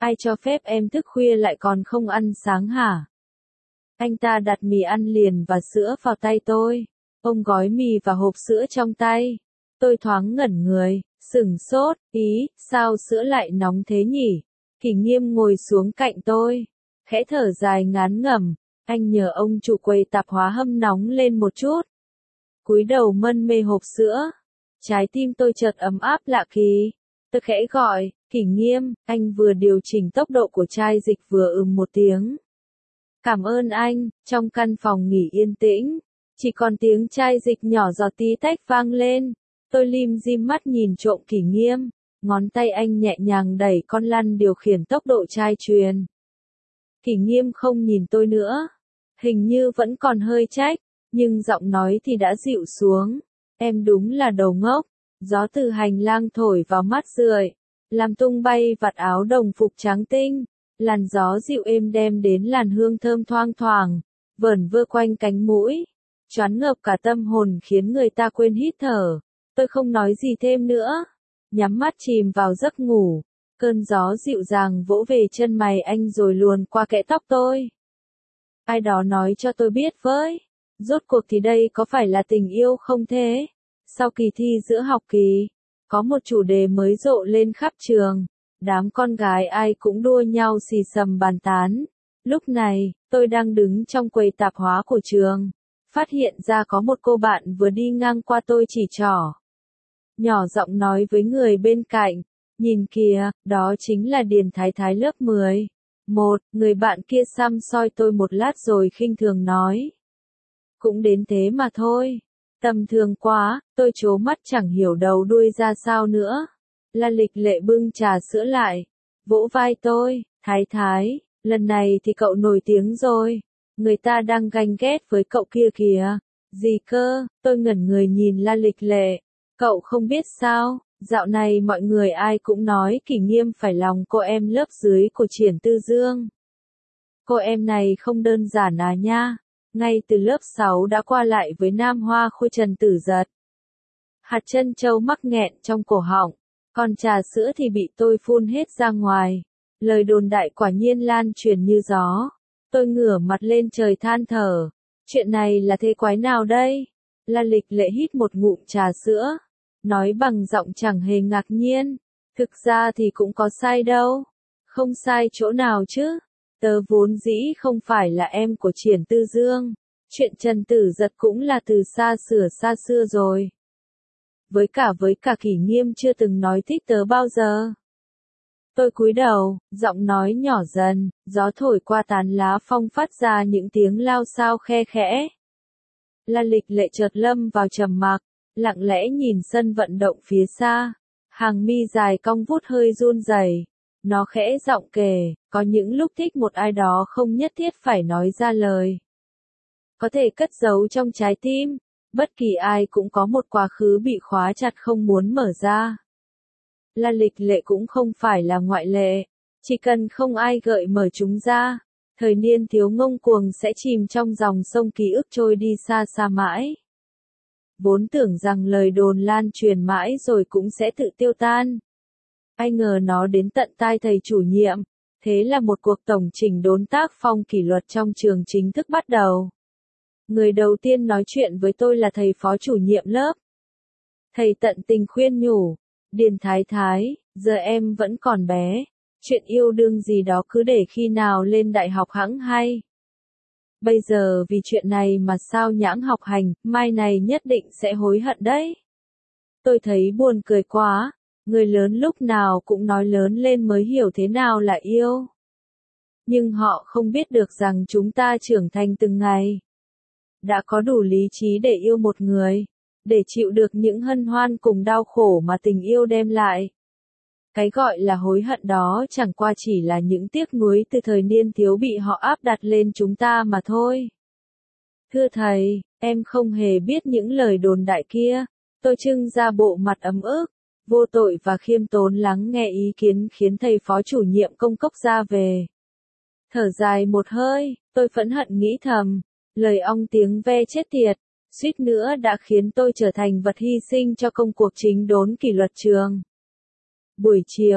[SPEAKER 1] Ai cho phép em thức khuya lại còn không ăn sáng hả? Anh ta đặt mì ăn liền và sữa vào tay tôi. Ông gói mì và hộp sữa trong tay. Tôi thoáng ngẩn người, sửng sốt, ý, sao sữa lại nóng thế nhỉ? Kỷ Nghiêm ngồi xuống cạnh tôi, khẽ thở dài ngán ngẩm, anh nhờ ông chủ quầy tạp hóa hâm nóng lên một chút. Cúi đầu mân mê hộp sữa, trái tim tôi chợt ấm áp lạ kỳ. Tôi khẽ gọi, Kỷ Nghiêm, anh vừa điều chỉnh tốc độ của chai dịch vừa ừm một tiếng. Cảm ơn anh, trong căn phòng nghỉ yên tĩnh, chỉ còn tiếng chai dịch nhỏ giọt tí tách vang lên. Tôi lim dim mắt nhìn trộm Kỷ Nghiêm, ngón tay anh nhẹ nhàng đẩy con lăn điều khiển tốc độ chai truyền. Kỷ Nghiêm không nhìn tôi nữa, hình như vẫn còn hơi trách, nhưng giọng nói thì đã dịu xuống. Em đúng là đầu ngốc, gió từ hành lang thổi vào mắt rượi, làm tung bay vạt áo đồng phục trắng tinh. Làn gió dịu êm đem đến làn hương thơm thoang thoảng, vờn vơ quanh cánh mũi, choáng ngợp cả tâm hồn khiến người ta quên hít thở. Tôi không nói gì thêm nữa, nhắm mắt chìm vào giấc ngủ. Cơn gió dịu dàng vỗ về chân mày anh rồi luồn qua kẽ tóc tôi. Ai đó nói cho tôi biết với, rốt cuộc thì đây có phải là tình yêu không thế? Sau kỳ thi giữa học kỳ, có một chủ đề mới rộ lên khắp trường. Đám con gái ai cũng đua nhau xì xầm bàn tán. Lúc này, tôi đang đứng trong quầy tạp hóa của trường. Phát hiện ra có một cô bạn vừa đi ngang qua tôi chỉ trỏ. Nhỏ giọng nói với người bên cạnh. Nhìn kìa, đó chính là Điền Thái Thái lớp mười. Một, người bạn kia xăm soi tôi một lát rồi khinh thường nói. Cũng đến thế mà thôi. Tầm thường quá, tôi trố mắt chẳng hiểu đầu đuôi ra sao nữa. La Lịch Lệ bưng trà sữa lại, vỗ vai tôi, Thái Thái, lần này thì cậu nổi tiếng rồi, người ta đang ganh ghét với cậu kia kìa. Gì cơ? Tôi ngẩn người nhìn La Lịch Lệ, cậu không biết sao, dạo này mọi người ai cũng nói Kỷ Nghiêm phải lòng cô em lớp dưới của Triển Tư Dương. Cô em này không đơn giản à nha, ngay từ lớp sáu đã qua lại với nam hoa khôi Trần Tử Giật. Hạt chân châu mắc nghẹn trong cổ họng. Còn trà sữa thì bị tôi phun hết ra ngoài. Lời đồn đại quả nhiên lan truyền như gió. Tôi ngửa mặt lên trời than thở. Chuyện này là thế quái nào đây? La Lịch Lệ hít một ngụm trà sữa. Nói bằng giọng chẳng hề ngạc nhiên. Thực ra thì cũng có sai đâu. Không sai chỗ nào chứ. Tớ vốn dĩ không phải là em của Triển Tư Dương. Chuyện Trần Tử Giật cũng là từ xa xưa xa xưa rồi. Với cả với cả Kỷ Nghiêm chưa từng nói thích tớ bao giờ. Tôi cúi đầu, giọng nói nhỏ dần, gió thổi qua tán lá phong phát ra những tiếng lao xao khe khẽ. La Lịch Lệ chợt lâm vào trầm mặc, lặng lẽ nhìn sân vận động phía xa. Hàng mi dài cong vút hơi run rẩy. Nó khẽ giọng kể, có những lúc thích một ai đó không nhất thiết phải nói ra lời. Có thể cất giấu trong trái tim. Bất kỳ ai cũng có một quá khứ bị khóa chặt không muốn mở ra. La Lịch Lệ cũng không phải là ngoại lệ. Chỉ cần không ai gợi mở chúng ra, thời niên thiếu ngông cuồng sẽ chìm trong dòng sông ký ức trôi đi xa xa mãi. Vốn tưởng rằng lời đồn lan truyền mãi rồi cũng sẽ tự tiêu tan. Ai ngờ nó đến tận tai thầy chủ nhiệm. Thế là một cuộc tổng chỉnh đốn tác phong kỷ luật trong trường chính thức bắt đầu. Người đầu tiên nói chuyện với tôi là thầy phó chủ nhiệm lớp. Thầy tận tình khuyên nhủ, Điền Thái Thái, giờ em vẫn còn bé, chuyện yêu đương gì đó cứ để khi nào lên đại học hẵng hay. Bây giờ vì chuyện này mà sao nhãng học hành, mai này nhất định sẽ hối hận đấy. Tôi thấy buồn cười quá, người lớn lúc nào cũng nói lớn lên mới hiểu thế nào là yêu. Nhưng họ không biết được rằng chúng ta trưởng thành từng ngày. Đã có đủ lý trí để yêu một người, để chịu được những hân hoan cùng đau khổ mà tình yêu đem lại. Cái gọi là hối hận đó chẳng qua chỉ là những tiếc nuối từ thời niên thiếu bị họ áp đặt lên chúng ta mà thôi. Thưa thầy, em không hề biết những lời đồn đại kia. Tôi trưng ra bộ mặt ấm ức, vô tội và khiêm tốn lắng nghe ý kiến khiến thầy phó chủ nhiệm công cốc ra về. Thở dài một hơi, tôi phẫn hận nghĩ thầm. Lời ong tiếng ve chết tiệt, suýt nữa đã khiến tôi trở thành vật hy sinh cho công cuộc chính đốn kỷ luật trường. Buổi chiều,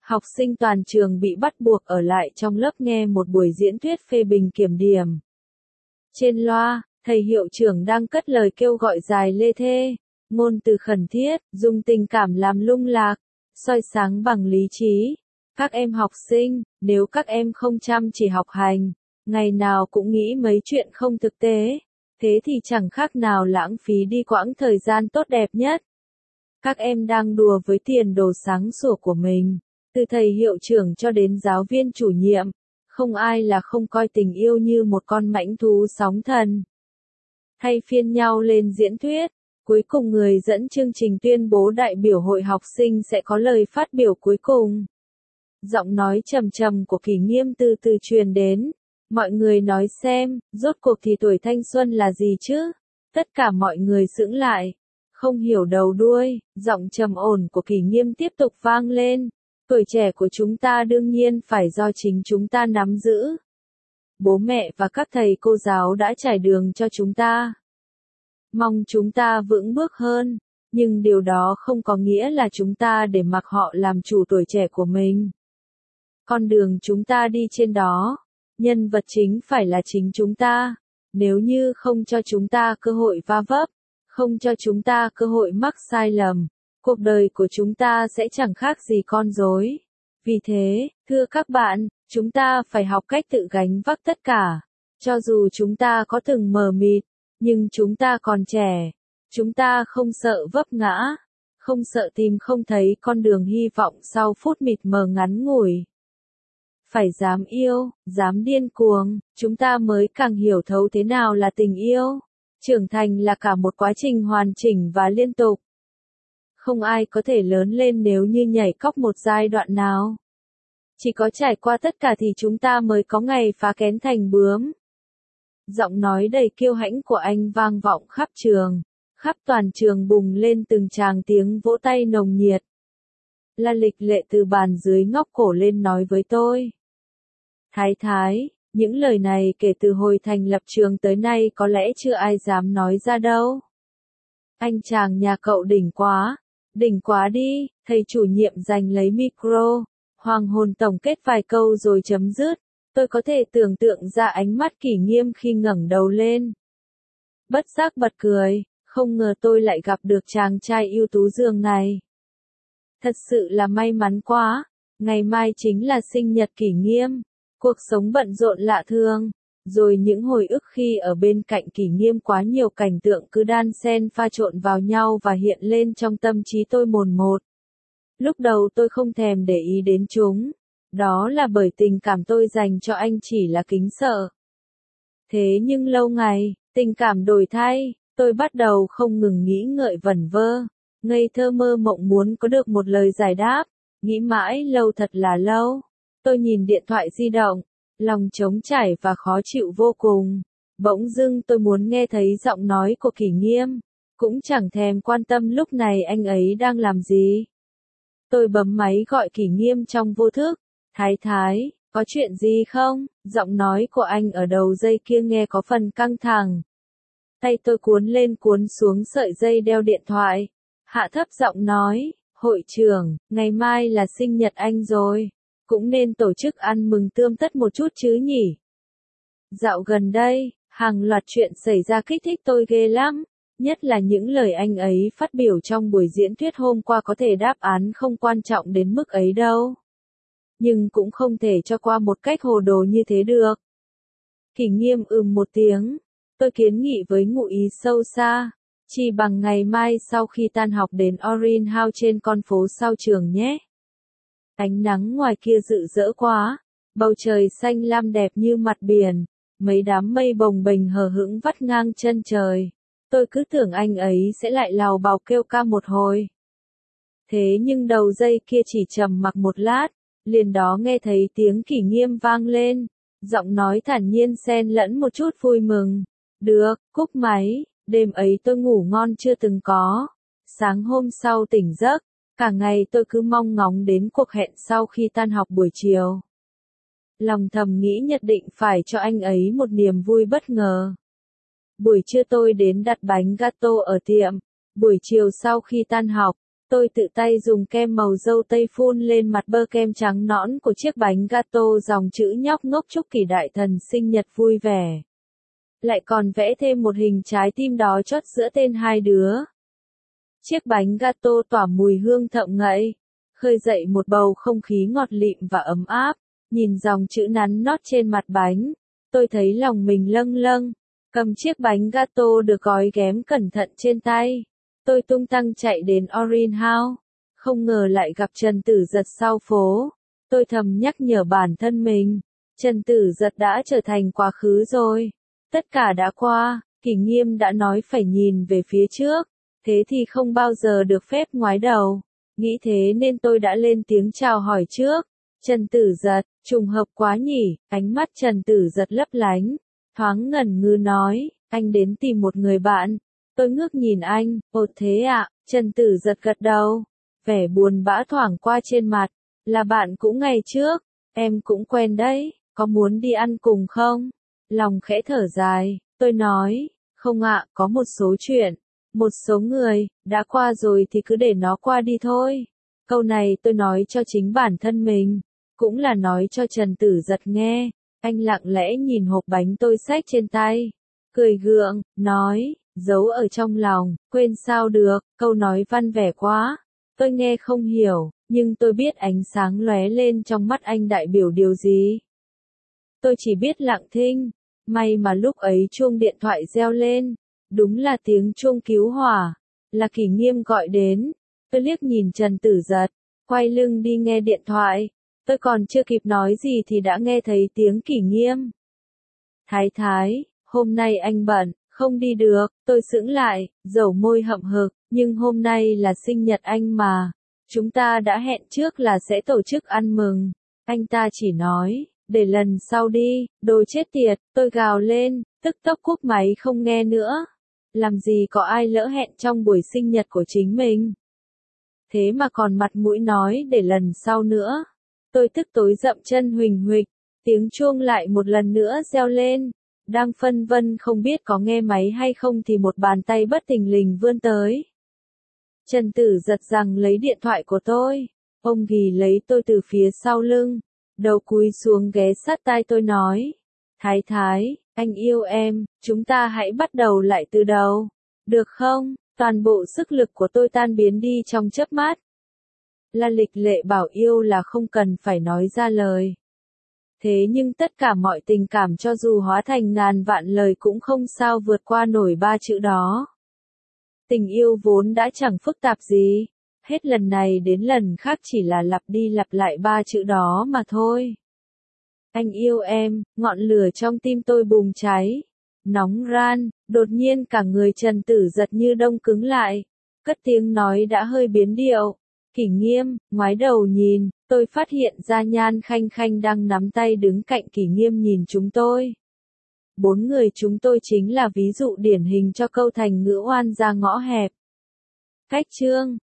[SPEAKER 1] Học sinh toàn trường bị bắt buộc ở lại trong lớp nghe một buổi diễn thuyết phê bình kiểm điểm. Trên loa, thầy hiệu trưởng đang cất lời kêu gọi dài lê thê, ngôn từ khẩn thiết, dùng tình cảm làm lung lạc, soi sáng bằng lý trí. Các em học sinh, nếu các em không chăm chỉ học hành, ngày nào cũng nghĩ mấy chuyện không thực tế, thế thì chẳng khác nào lãng phí đi quãng thời gian tốt đẹp nhất. Các em đang đùa với tiền đồ sáng sủa của mình, từ thầy hiệu trưởng cho đến giáo viên chủ nhiệm, không ai là không coi tình yêu như một con mãnh thú sóng thần. Thay phiên nhau lên diễn thuyết, cuối cùng người dẫn chương trình tuyên bố đại biểu hội học sinh sẽ có lời phát biểu cuối cùng. Giọng nói trầm trầm của Kỷ Nghiêm từ từ truyền đến. Mọi người nói xem, rốt cuộc thì tuổi thanh xuân là gì chứ? Tất cả mọi người sững lại, không hiểu đầu đuôi, giọng trầm ổn của Kỷ Nghiêm tiếp tục vang lên. Tuổi trẻ của chúng ta đương nhiên phải do chính chúng ta nắm giữ. Bố mẹ và các thầy cô giáo đã trải đường cho chúng ta. Mong chúng ta vững bước hơn, nhưng điều đó không có nghĩa là chúng ta để mặc họ làm chủ tuổi trẻ của mình. Con đường chúng ta đi trên đó, nhân vật chính phải là chính chúng ta. Nếu như không cho chúng ta cơ hội va vấp, không cho chúng ta cơ hội mắc sai lầm, cuộc đời của chúng ta sẽ chẳng khác gì con rối. Vì thế, thưa các bạn, chúng ta phải học cách tự gánh vác tất cả. Cho dù chúng ta có từng mờ mịt, nhưng chúng ta còn trẻ. Chúng ta không sợ vấp ngã, không sợ tìm không thấy con đường hy vọng sau phút mịt mờ ngắn ngủi. Phải dám yêu, dám điên cuồng, chúng ta mới càng hiểu thấu thế nào là tình yêu. Trưởng thành là cả một quá trình hoàn chỉnh và liên tục. Không ai có thể lớn lên nếu như nhảy cóc một giai đoạn nào. Chỉ có trải qua tất cả thì chúng ta mới có ngày phá kén thành bướm. Giọng nói đầy kiêu hãnh của anh vang vọng khắp trường, khắp toàn trường bùng lên từng tràng tiếng vỗ tay nồng nhiệt. La Lịch Lệ từ bàn dưới ngóc cổ lên nói với tôi. Thái thái, những lời này kể từ hồi thành lập trường tới nay có lẽ chưa ai dám nói ra đâu. Anh chàng nhà cậu đỉnh quá, đỉnh quá đi, thầy chủ nhiệm giành lấy micro, hoàng hồn tổng kết vài câu rồi chấm dứt. Tôi có thể tưởng tượng ra ánh mắt Kỷ Nghiêm khi ngẩng đầu lên. Bất giác bật cười, không ngờ tôi lại gặp được chàng trai ưu tú dường này. Thật sự là may mắn quá, ngày mai chính là sinh nhật Kỷ Nghiêm. Cuộc sống bận rộn lạ thường, rồi những hồi ức khi ở bên cạnh Kỷ Nghiêm quá nhiều cảnh tượng cứ đan xen pha trộn vào nhau và hiện lên trong tâm trí tôi mồn một. Lúc đầu tôi không thèm để ý đến chúng. Đó là bởi tình cảm tôi dành cho anh chỉ là kính sợ. Thế nhưng lâu ngày, tình cảm đổi thay, tôi bắt đầu không ngừng nghĩ ngợi vẩn vơ, ngây thơ mơ mộng muốn có được một lời giải đáp, nghĩ mãi lâu thật là lâu. Tôi nhìn điện thoại di động, lòng trống trải và khó chịu vô cùng. Bỗng dưng tôi muốn nghe thấy giọng nói của Kỷ Nghiêm, cũng chẳng thèm quan tâm lúc này anh ấy đang làm gì. Tôi bấm máy gọi Kỷ Nghiêm trong vô thức. Thái thái, có chuyện gì không? Giọng nói của anh ở đầu dây kia nghe có phần căng thẳng. Tay tôi cuốn lên cuốn xuống sợi dây đeo điện thoại. Hạ thấp giọng nói, hội trưởng, ngày mai là sinh nhật anh rồi. Cũng nên tổ chức ăn mừng tươm tất một chút chứ nhỉ? Dạo gần đây, hàng loạt chuyện xảy ra kích thích tôi ghê lắm. Nhất là những lời anh ấy phát biểu trong buổi diễn thuyết hôm qua có thể đáp án không quan trọng đến mức ấy đâu. Nhưng cũng không thể cho qua một cách hồ đồ như thế được. Kỷ Nghiêm ừm một tiếng. Tôi kiến nghị với ngụ ý sâu xa. Chỉ bằng ngày mai sau khi tan học đến Orange House trên con phố sau trường nhé. Ánh nắng ngoài kia rực rỡ quá. Bầu trời xanh lam đẹp như mặt biển. Mấy đám mây bồng bềnh hờ hững vắt ngang chân trời. Tôi cứ tưởng anh ấy sẽ lại lào bào kêu ca một hồi. Thế nhưng đầu dây kia chỉ trầm mặc một lát. Liền đó nghe thấy tiếng Kỷ Nghiêm vang lên, giọng nói thản nhiên xen lẫn một chút vui mừng. Được, cúp máy, đêm ấy tôi ngủ ngon chưa từng có. Sáng hôm sau tỉnh giấc, cả ngày tôi cứ mong ngóng đến cuộc hẹn sau khi tan học buổi chiều. Lòng thầm nghĩ nhất định phải cho anh ấy một niềm vui bất ngờ. Buổi trưa tôi đến đặt bánh gato ở tiệm, buổi chiều sau khi tan học, Tôi tự tay dùng kem màu dâu tây phun lên mặt bơ kem trắng nõn của chiếc bánh gato dòng chữ nhóc ngốc chúc Kỷ đại thần sinh nhật vui vẻ. Lại còn vẽ thêm một hình trái tim đỏ chót giữa tên hai đứa. Chiếc bánh gato tỏa mùi hương thậm ngậy, khơi dậy một bầu không khí ngọt lịm và ấm áp. Nhìn dòng chữ nắn nót trên mặt bánh, tôi thấy lòng mình lâng lâng. Cầm chiếc bánh gato được gói ghém cẩn thận trên tay, tôi tung tăng chạy đến Orange House. Không ngờ lại gặp Trần Tử Giật sau phố. Tôi thầm nhắc nhở bản thân mình, Trần Tử Giật đã trở thành quá khứ rồi. Tất cả đã qua, Kỷ Nghiêm đã nói phải nhìn về phía trước, thế thì không bao giờ được phép ngoái đầu. Nghĩ thế nên tôi đã lên tiếng chào hỏi trước. Trần Tử Giật, trùng hợp quá nhỉ, ánh mắt Trần Tử Giật lấp lánh, thoáng ngẩn ngơ nói, anh đến tìm một người bạn. Tôi ngước nhìn anh, ồ thế ạ, Trần Tử Giật gật đầu, vẻ buồn bã thoảng qua trên mặt, là bạn cũ ngày trước, em cũng quen đấy, có muốn đi ăn cùng không? Lòng khẽ thở dài, tôi nói, không ạ, có một số chuyện, một số người, đã qua rồi thì cứ để nó qua đi thôi. Câu này tôi nói cho chính bản thân mình, cũng là nói cho Trần Tử Giật nghe. Anh lặng lẽ nhìn hộp bánh tôi xách trên tay, cười gượng, nói, giấu ở trong lòng, quên sao được, câu nói văn vẻ quá. Tôi nghe không hiểu, nhưng tôi biết ánh sáng lóe lên trong mắt anh đại biểu điều gì. Tôi chỉ biết lặng thinh, may mà lúc ấy chuông điện thoại reo lên, đúng là tiếng chuông cứu hỏa, là Kỷ Nghiêm gọi đến. Tôi liếc nhìn Trần Tử Giật, quay lưng đi nghe điện thoại. Tôi còn chưa kịp nói gì thì đã nghe thấy tiếng Kỷ Nghiêm. Thái thái, hôm nay anh bận, không đi được. Tôi sững lại, dầu môi hậm hực, nhưng hôm nay là sinh nhật anh mà. Chúng ta đã hẹn trước là sẽ tổ chức ăn mừng. Anh ta chỉ nói, để lần sau đi, đồ chết tiệt. Tôi gào lên, tức tốc cúp máy không nghe nữa. Làm gì có ai lỡ hẹn trong buổi sinh nhật của chính mình. Thế mà còn mặt mũi nói để lần sau nữa. Tôi tức tối dậm chân huỳnh huỵch, tiếng chuông lại một lần nữa reo lên. Đang phân vân không biết có nghe máy hay không thì một bàn tay bất thình lình vươn tới. Trần Tử Giật giằng lấy điện thoại của tôi, ông ghì lấy tôi từ phía sau lưng, đầu cúi xuống ghé sát tai tôi nói, Thái thái, anh yêu em, chúng ta hãy bắt đầu lại từ đầu, được không? Toàn bộ sức lực của tôi tan biến đi trong chớp mắt. La Lịch Lệ bảo yêu là không cần phải nói ra lời. Thế nhưng tất cả mọi tình cảm cho dù hóa thành ngàn vạn lời cũng không sao vượt qua nổi ba chữ đó. Tình yêu vốn đã chẳng phức tạp gì, hết lần này đến lần khác chỉ là lặp đi lặp lại ba chữ đó mà thôi. Anh yêu em, ngọn lửa trong tim tôi bùng cháy, nóng ran, đột nhiên cả người Trần Tử Giật như đông cứng lại, cất tiếng nói đã hơi biến điệu. Kỷ Nghiêm, ngoái đầu nhìn, tôi phát hiện ra Nhan Khanh Khanh đang nắm tay đứng cạnh Kỷ Nghiêm nhìn chúng tôi. Bốn người chúng tôi chính là ví dụ điển hình cho câu thành ngữ oan ra ngõ hẹp. Cách chương